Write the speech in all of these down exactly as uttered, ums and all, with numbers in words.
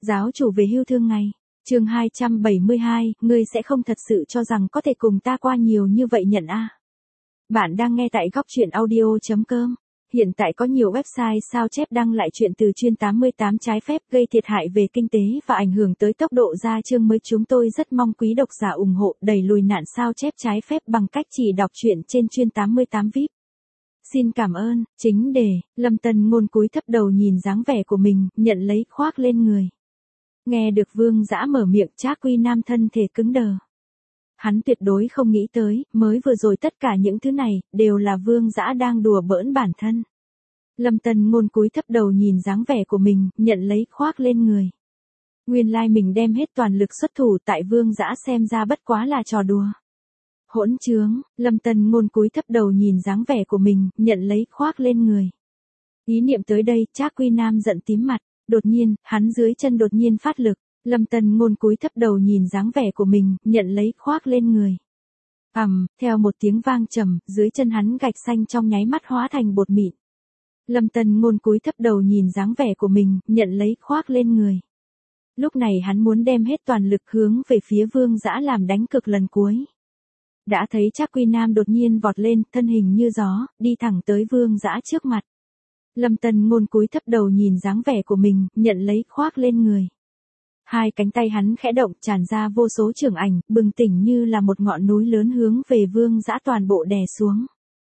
Giáo chủ về hưu thương ngày. Chương hai trăm bảy mươi hai, ngươi sẽ không thật sự cho rằng có thể cùng ta qua nhiều như vậy nhận a. Bạn đang nghe tại góc truyện audio chấm com. Hiện tại có nhiều website sao chép đăng lại chuyện từ chuyên tám mươi tám trái phép gây thiệt hại về kinh tế và ảnh hưởng tới tốc độ ra chương mới. Chúng tôi rất mong quý độc giả ủng hộ đẩy lùi nạn sao chép trái phép bằng cách chỉ đọc truyện trên chuyên tám mươi tám vi ai pi. Xin cảm ơn. Chính đề, Lâm Tân Ngôn cúi thấp đầu nhìn dáng vẻ của mình, nhận lấy khoác lên người. Nghe được Vương Dã mở miệng, Trác Quy Nam thân thể cứng đờ. Hắn tuyệt đối không nghĩ tới, mới vừa rồi tất cả những thứ này, đều là Vương Dã đang đùa bỡn bản thân. Lâm Tân Ngôn cúi thấp đầu nhìn dáng vẻ của mình, nhận lấy khoác lên người. Nguyên lai mình đem hết toàn lực xuất thủ tại Vương Dã xem ra bất quá là trò đùa. Hỗn trướng, Lâm Tân Ngôn cúi thấp đầu nhìn dáng vẻ của mình, nhận lấy khoác lên người. Ý niệm tới đây, Trác Quy Nam giận tím mặt, đột nhiên, hắn dưới chân đột nhiên phát lực. Lâm Tân Ngôn cúi thấp đầu nhìn dáng vẻ của mình, nhận lấy khoác lên người. Ầm, theo một tiếng vang trầm, dưới chân hắn gạch xanh trong nháy mắt hóa thành bột mịn. Lâm Tân Ngôn cúi thấp đầu nhìn dáng vẻ của mình, nhận lấy khoác lên người. Lúc này hắn muốn đem hết toàn lực hướng về phía Vương Dã làm đánh cực lần cuối. Đã thấy Trác Quy Nam đột nhiên vọt lên, thân hình như gió, đi thẳng tới Vương Dã trước mặt. Lâm Tân Ngôn cúi thấp đầu nhìn dáng vẻ của mình, nhận lấy khoác lên người. Hai cánh tay hắn khẽ động, tràn ra vô số chưởng ảnh, bừng tỉnh như là một ngọn núi lớn hướng về Vương Dã toàn bộ đè xuống.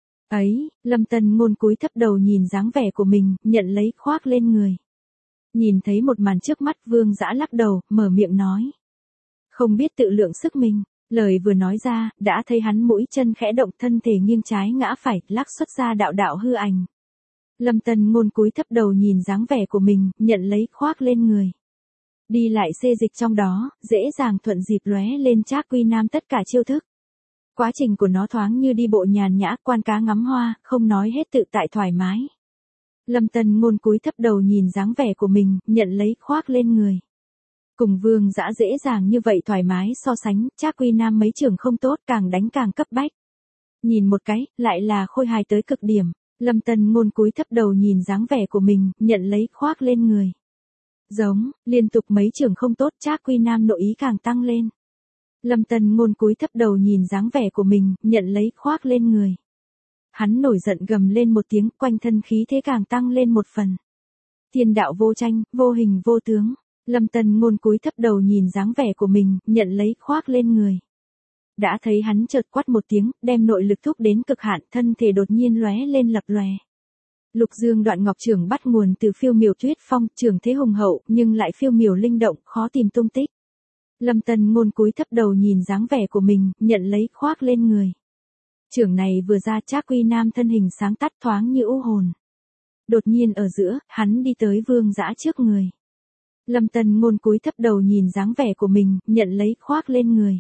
Ấy, Lâm Tân Ngôn cúi thấp đầu nhìn dáng vẻ của mình, nhận lấy khoác lên người. Nhìn thấy một màn trước mắt, Vương Dã lắc đầu, mở miệng nói. Không biết tự lượng sức mình. Lời vừa nói ra, đã thấy hắn mũi chân khẽ động, thân thể nghiêng trái ngã phải, lắc xuất ra đạo đạo hư ảnh. Lâm Tân Ngôn cúi thấp đầu nhìn dáng vẻ của mình, nhận lấy khoác lên người. Đi lại xê dịch trong đó, dễ dàng thuận dịp lóe lên Trác Quy Nam tất cả chiêu thức. Quá trình của nó thoáng như đi bộ nhàn nhã, quan cá ngắm hoa, không nói hết tự tại thoải mái. Lâm Tân Ngôn cúi thấp đầu nhìn dáng vẻ của mình, nhận lấy khoác lên người. Cùng Vương Dã dễ dàng như vậy thoải mái so sánh, Trác Quy Nam mấy trường không tốt, càng đánh càng cấp bách. Nhìn một cái, lại là khôi hài tới cực điểm. Lâm Tân Ngôn cúi thấp đầu nhìn dáng vẻ của mình, nhận lấy khoác lên người. Giống, liên tục mấy trường không tốt, Trác Quy Nam nội ý càng tăng lên. Lâm Tân Ngôn cúi thấp đầu nhìn dáng vẻ của mình, nhận lấy khoác lên người. Hắn nổi giận gầm lên một tiếng, quanh thân khí thế càng tăng lên một phần. Thiên đạo vô tranh, vô hình vô tướng. Lâm Tân Ngôn cúi thấp đầu nhìn dáng vẻ của mình, nhận lấy khoác lên người. Đã thấy hắn chợt quát một tiếng, đem nội lực thúc đến cực hạn, thân thể đột nhiên lóe lên lập lòe. Lục Dương Đoạn Ngọc Chưởng bắt nguồn từ phiêu miểu tuyết phong, trường thế hùng hậu, nhưng lại phiêu miểu linh động, khó tìm tung tích. Lâm Tân Ngôn cúi thấp đầu nhìn dáng vẻ của mình, nhận lấy khoác lên người. Chưởng này vừa ra, Trác Quy Nam thân hình sáng tắt thoáng như u hồn. Đột nhiên ở giữa, hắn đi tới Vương Dã trước người. Lâm Tân Ngôn cúi thấp đầu nhìn dáng vẻ của mình, nhận lấy khoác lên người.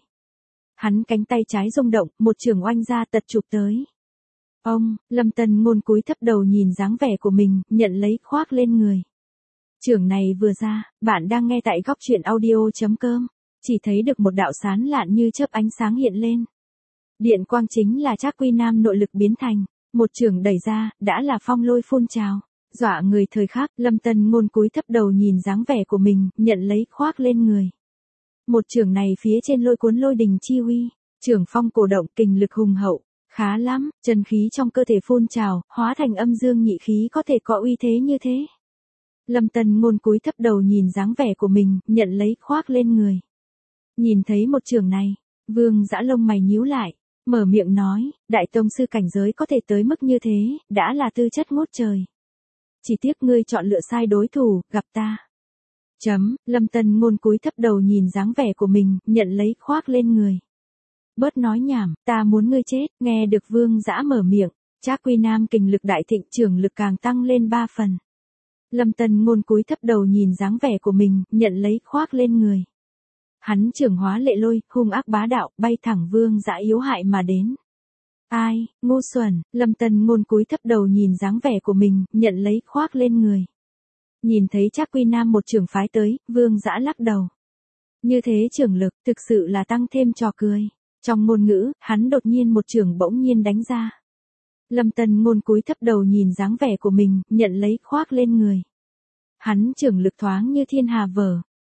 Hắn cánh tay trái rung động, một chưởng oanh ra tật chụp tới. Ông, Lâm Tân Ngôn cúi thấp đầu nhìn dáng vẻ của mình, nhận lấy khoác lên người. Chưởng này vừa ra, bạn đang nghe tại góc truyện audio chấm com, chỉ thấy được một đạo sán lạn như chớp ánh sáng hiện lên. Điện quang chính là Trác Quy Nam nội lực biến thành, một chưởng đẩy ra, đã là phong lôi phun trào. Dọa người thời khắc, Lâm Tân Ngôn cúi thấp đầu nhìn dáng vẻ của mình, nhận lấy khoác lên người. Một chưởng này phía trên lôi cuốn lôi đình chi huy, chưởng phong cổ động, kình lực hùng hậu, khá lắm, chân khí trong cơ thể phun trào, hóa thành âm dương nhị khí có thể có uy thế như thế. Lâm Tân Ngôn cúi thấp đầu nhìn dáng vẻ của mình, nhận lấy khoác lên người. Nhìn thấy một chưởng này, Vương Dã lông mày nhíu lại, mở miệng nói, đại tông sư cảnh giới có thể tới mức như thế, đã là tư chất ngút trời. Chỉ tiếc ngươi chọn lựa sai đối thủ, gặp ta. Chấm, Lâm Tân Ngôn cúi thấp đầu nhìn dáng vẻ của mình, nhận lấy khoác lên người. Bớt nói nhảm, ta muốn ngươi chết, nghe được Vương Dã mở miệng, Trác Quy Nam kình lực đại thịnh, trưởng lực càng tăng lên ba phần. Lâm Tân Ngôn cúi thấp đầu nhìn dáng vẻ của mình, nhận lấy khoác lên người. Hắn trưởng hóa lệ lôi, hung ác bá đạo, bay thẳng Vương Dã yếu hại mà đến. Ai, ngu xuẩn, Lâm Tân Ngôn cúi thấp đầu nhìn dáng vẻ của mình, nhận lấy khoác lên người. Nhìn thấy Trác Quy Nam một trưởng phái tới, Vương Dã lắc đầu. Như thế trưởng lực, thực sự là tăng thêm trò cười. Trong ngôn ngữ, hắn đột nhiên một trưởng bỗng nhiên đánh ra. Lâm Tân Ngôn cúi thấp đầu nhìn dáng vẻ của mình, nhận lấy khoác lên người. Hắn trưởng lực thoáng như thiên hà vở,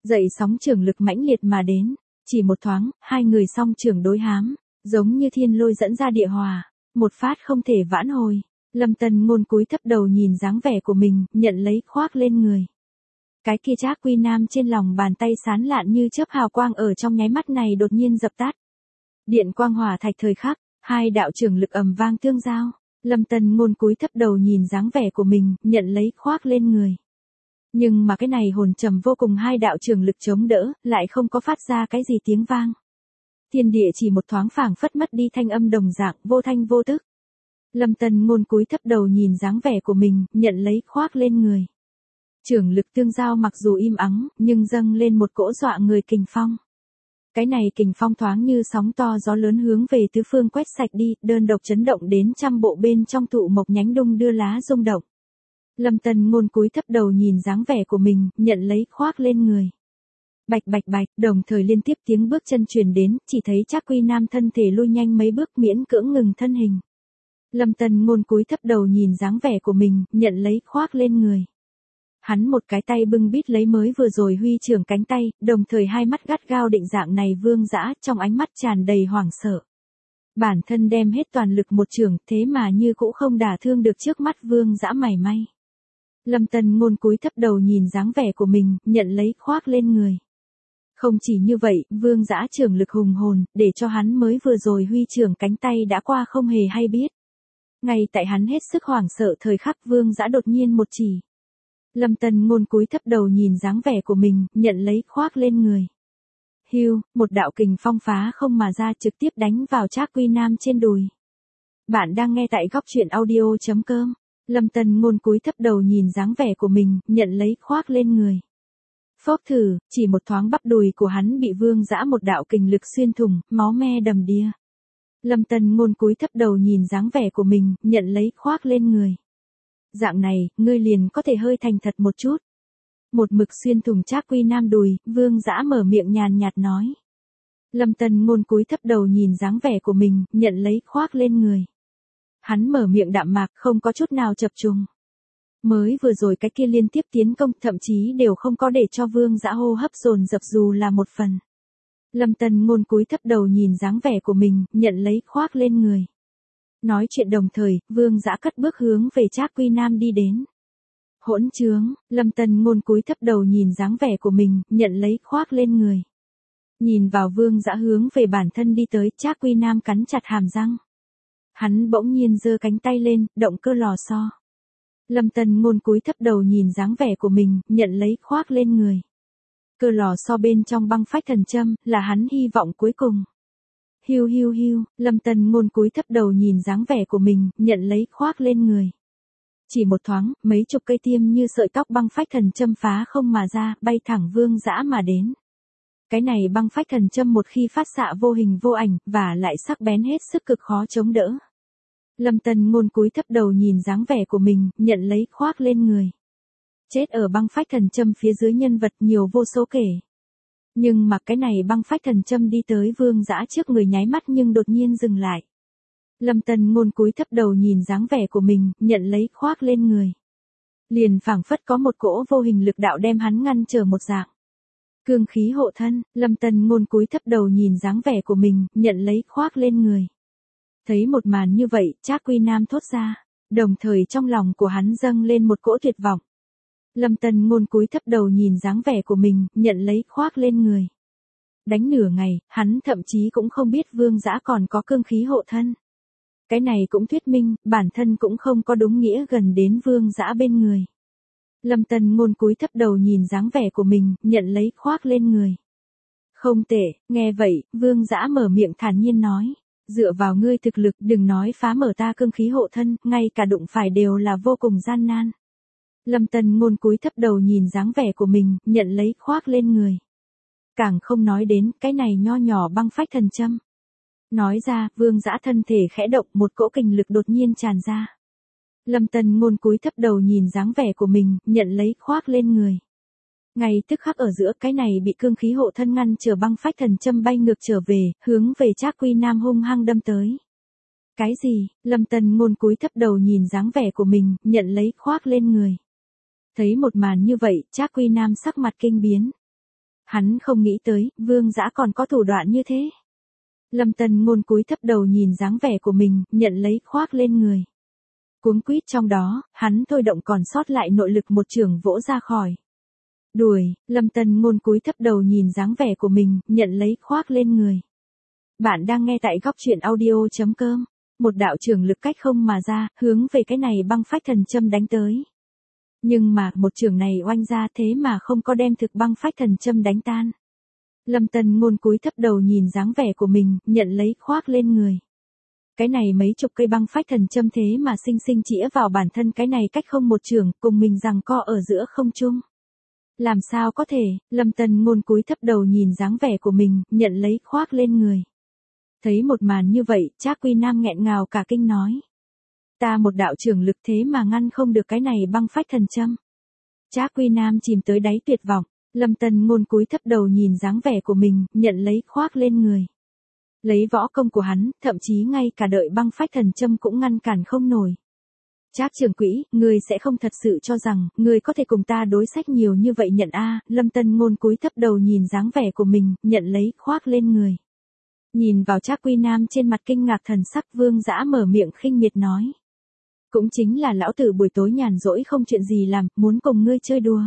Dậy sóng trường lực mãnh liệt mà đến, chỉ một thoáng, hai người song trường đối hám, giống như thiên lôi dẫn ra địa hòa, một phát không thể vãn hồi. Lâm Tân Ngôn cúi thấp đầu nhìn dáng vẻ của mình, nhận lấy khoác lên người. Cái kia Trác Quy Nam trên lòng bàn tay sán lạn như chớp hào quang ở trong nháy mắt này đột nhiên dập tắt. Điện quang hỏa thạch thời khắc, hai đạo trường lực ầm vang tương giao. Lâm Tân Ngôn cúi thấp đầu nhìn dáng vẻ của mình, nhận lấy khoác lên người. Nhưng mà cái này hồn trầm vô cùng hai đạo trường lực chống đỡ, lại không có phát ra cái gì tiếng vang. Thiên địa chỉ một thoáng phảng phất mất đi thanh âm đồng dạng, vô thanh vô tức. Lâm Tân Ngôn cúi thấp đầu nhìn dáng vẻ của mình, nhận lấy khoác lên người. Trường lực tương giao mặc dù im ắng, nhưng dâng lên một cỗ dọa người kình phong. Cái này kình phong thoáng như sóng to gió lớn hướng về tứ phương quét sạch đi, đơn độc chấn động đến trăm bộ bên trong thụ mộc nhánh đung đưa lá rung động. Lâm Tân Ngôn cúi thấp đầu nhìn dáng vẻ của mình, nhận lấy khoác lên người. Bạch bạch bạch, đồng thời liên tiếp tiếng bước chân truyền đến, chỉ thấy Trác Quy Nam thân thể lui nhanh mấy bước miễn cưỡng ngừng thân hình. Lâm Tân Ngôn cúi thấp đầu nhìn dáng vẻ của mình, nhận lấy khoác lên người. Hắn một cái tay bưng bít lấy mới vừa rồi huy trưởng cánh tay, đồng thời hai mắt gắt gao định dạng này Vương Dã, trong ánh mắt tràn đầy hoảng sợ. Bản thân đem hết toàn lực một trường, thế mà như cũng không đả thương được trước mắt Vương Dã mảy may. Lâm Tân Ngôn cúi thấp đầu nhìn dáng vẻ của mình, nhận lấy khoác lên người. Không chỉ như vậy, Vương Dã trưởng lực hùng hồn, để cho hắn mới vừa rồi huy trưởng cánh tay đã qua không hề hay biết. Ngay tại hắn hết sức hoảng sợ thời khắc Vương Dã đột nhiên một chỉ. Lâm Tân Ngôn cúi thấp đầu nhìn dáng vẻ của mình, nhận lấy khoác lên người. Hưu, một đạo kình phong phá không mà ra trực tiếp đánh vào Trác Quy Nam trên đùi. Bạn đang nghe tại góc truyện audio chấm com. Lâm Tân Ngôn cúi thấp đầu nhìn dáng vẻ của mình, nhận lấy khoác lên người. Phốc thử, chỉ một thoáng bắp đùi của hắn bị Vương Dã một đạo kình lực xuyên thủng, máu me đầm đìa. Lâm Tân Ngôn cúi thấp đầu nhìn dáng vẻ của mình, nhận lấy khoác lên người. Dạng này, ngươi liền có thể hơi thành thật một chút. Một mực xuyên thủng Trác Quy Nam đùi, Vương Dã mở miệng nhàn nhạt nói. Lâm Tân Ngôn cúi thấp đầu nhìn dáng vẻ của mình, nhận lấy khoác lên người. Hắn mở miệng đạm mạc, không có chút nào chập trùng. Mới vừa rồi cái kia liên tiếp tiến công, thậm chí đều không có để cho Vương Dã hô hấp dồn dập dù là một phần. Lâm Tân Ngôn cúi thấp đầu nhìn dáng vẻ của mình, nhận lấy khoác lên người. Nói chuyện đồng thời, Vương Dã cất bước hướng về Trác Quy Nam đi đến. Hỗn trướng, Lâm Tân Ngôn cúi thấp đầu nhìn dáng vẻ của mình, nhận lấy khoác lên người. Nhìn vào Vương Dã hướng về bản thân đi tới, Trác Quy Nam cắn chặt hàm răng. Hắn bỗng nhiên giơ cánh tay lên, động cơ lò xo. Lâm Tân Ngôn cúi thấp đầu nhìn dáng vẻ của mình, nhận lấy khoác lên người. Cơ lò xo bên trong băng phách thần châm, là hắn hy vọng cuối cùng. Hiu hiu hiu, Lâm Tân Ngôn cúi thấp đầu nhìn dáng vẻ của mình, nhận lấy khoác lên người. Chỉ một thoáng, mấy chục cây tiêm như sợi tóc băng phách thần châm phá không mà ra, bay thẳng Vương Dã mà đến. Cái này băng phách thần châm một khi phát xạ vô hình vô ảnh, và lại sắc bén hết sức cực khó chống đỡ. Lâm Tân Ngôn cúi thấp đầu nhìn dáng vẻ của mình, nhận lấy khoác lên người. Chết ở băng phách thần châm phía dưới nhân vật nhiều vô số kể. Nhưng mà cái này băng phách thần châm đi tới Vương Dã trước người nháy mắt nhưng đột nhiên dừng lại. Lâm Tân Ngôn cúi thấp đầu nhìn dáng vẻ của mình, nhận lấy khoác lên người. Liền phảng phất có một cỗ vô hình lực đạo đem hắn ngăn trở một dạng. Cương khí hộ thân, Lâm Tân Ngôn cúi thấp đầu nhìn dáng vẻ của mình, nhận lấy khoác lên người. Thấy một màn như vậy, Trác Quy Nam thốt ra, đồng thời trong lòng của hắn dâng lên một cỗ tuyệt vọng. Lâm Tân Ngôn cúi thấp đầu nhìn dáng vẻ của mình, nhận lấy khoác lên người. Đánh nửa ngày, hắn thậm chí cũng không biết Vương Dã còn có cương khí hộ thân. Cái này cũng thuyết minh, bản thân cũng không có đúng nghĩa gần đến Vương Dã bên người. Lâm Tân Ngôn cúi thấp đầu nhìn dáng vẻ của mình, nhận lấy khoác lên người. Không tệ, nghe vậy, Vương Dã mở miệng thản nhiên nói. Dựa vào ngươi thực lực, đừng nói phá mở ta cương khí hộ thân, ngay cả đụng phải đều là vô cùng gian nan. Lâm Tân Ngôn cúi thấp đầu nhìn dáng vẻ của mình, nhận lấy khoác lên người. Càng không nói đến, cái này nho nhỏ băng phách thần châm. Nói ra, Vương Dã thân thể khẽ động, một cỗ kình lực đột nhiên tràn ra. Lâm Tân Ngôn cúi thấp đầu nhìn dáng vẻ của mình, nhận lấy khoác lên người. Ngay tức khắc ở giữa, cái này bị cương khí hộ thân ngăn trở băng phách thần châm bay ngược trở về, hướng về Trác Quy Nam hung hăng đâm tới. Cái gì? Lâm Tân Ngôn cúi thấp đầu nhìn dáng vẻ của mình, nhận lấy khoác lên người. Thấy một màn như vậy, Trác Quy Nam sắc mặt kinh biến. Hắn không nghĩ tới, Vương Dã còn có thủ đoạn như thế. Lâm Tân Ngôn cúi thấp đầu nhìn dáng vẻ của mình, nhận lấy khoác lên người. Cuống quýt trong đó, hắn thôi động còn sót lại nội lực một chưởng vỗ ra khỏi. Đuổi, Lâm Tân Ngôn cúi thấp đầu nhìn dáng vẻ của mình, nhận lấy khoác lên người. Bạn đang nghe tại góc truyện audio.com. Một đạo trường lực cách không mà ra, hướng về cái này băng phách thần châm đánh tới. Nhưng mà, một trường này oanh ra thế mà không có đem thực băng phách thần châm đánh tan. Lâm Tân Ngôn cúi thấp đầu nhìn dáng vẻ của mình, nhận lấy khoác lên người. Cái này mấy chục cây băng phách thần châm thế mà sinh sinh chĩa vào bản thân cái này cách không một trường, cùng mình giằng co ở giữa không trung. Làm sao có thể, Lâm Tân Ngôn cúi thấp đầu nhìn dáng vẻ của mình, nhận lấy khoác lên người. Thấy một màn như vậy, Trác Quy Nam nghẹn ngào cả kinh nói. Ta một đạo trưởng lực thế mà ngăn không được cái này băng phách thần châm. Trác Quy Nam chìm tới đáy tuyệt vọng, Lâm Tân Ngôn cúi thấp đầu nhìn dáng vẻ của mình, nhận lấy khoác lên người. Lấy võ công của hắn, thậm chí ngay cả đợi băng phách thần châm cũng ngăn cản không nổi. Trác trưởng quỹ, ngươi sẽ không thật sự cho rằng, ngươi có thể cùng ta đối sách nhiều như vậy nhận a? Lâm Tân Ngôn cúi thấp đầu nhìn dáng vẻ của mình, nhận lấy khoác lên người. Nhìn vào Trác Quy Nam trên mặt kinh ngạc thần sắc, Vương Dã mở miệng khinh miệt nói. Cũng chính là lão tử buổi tối nhàn rỗi không chuyện gì làm, muốn cùng ngươi chơi đùa.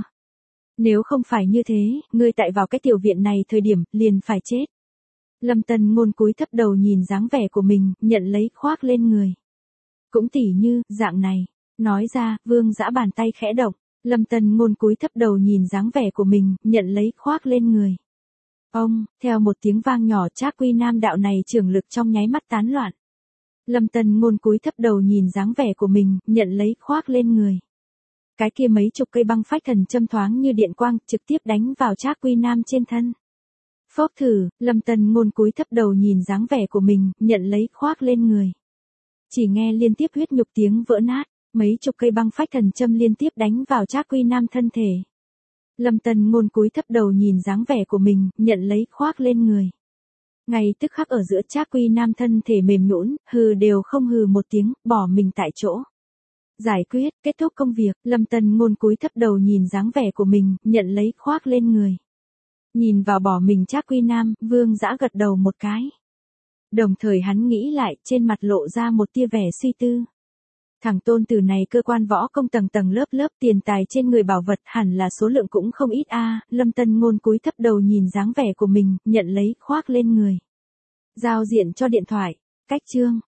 Nếu không phải như thế, ngươi tại vào cái tiểu viện này thời điểm, liền phải chết. Lâm Tân Ngôn cúi thấp đầu nhìn dáng vẻ của mình, nhận lấy khoác lên người. Cũng tỉ như, dạng này. Nói ra, Vương Dã bàn tay khẽ động. Lâm Tân Ngôn cúi thấp đầu nhìn dáng vẻ của mình, nhận lấy khoác lên người. Ông, theo một tiếng vang nhỏ, Trác Quy Nam đạo này trưởng lực trong nháy mắt tán loạn. Lâm Tân Ngôn cúi thấp đầu nhìn dáng vẻ của mình, nhận lấy khoác lên người. Cái kia mấy chục cây băng phách thần châm thoáng như điện quang, trực tiếp đánh vào Trác Quy Nam trên thân. Phốc thử, Lâm Tân Ngôn cúi thấp đầu nhìn dáng vẻ của mình, nhận lấy khoác lên người. Chỉ nghe liên tiếp huyết nhục tiếng vỡ nát, mấy chục cây băng phách thần châm liên tiếp đánh vào Trác Quy Nam thân thể. Lâm Tân Ngôn cúi thấp đầu nhìn dáng vẻ của mình, nhận lấy khoác lên người. Ngay tức khắc ở giữa Trác Quy Nam thân thể mềm nhũn, hừ đều không hừ một tiếng, bỏ mình tại chỗ. Giải quyết, kết thúc công việc, Lâm Tân Ngôn cúi thấp đầu nhìn dáng vẻ của mình, nhận lấy khoác lên người. Nhìn vào bỏ mình Trác Quy Nam, Vương Dã gật đầu một cái. Đồng thời hắn nghĩ lại, trên mặt lộ ra một tia vẻ suy tư. Thằng tôn tử này cơ quan võ công tầng tầng lớp lớp, tiền tài trên người bảo vật hẳn là số lượng cũng không ít a. Lâm Tân Ngôn cúi thấp đầu nhìn dáng vẻ của mình, nhận lấy khoác lên người. Giao diện cho điện thoại, cách chương.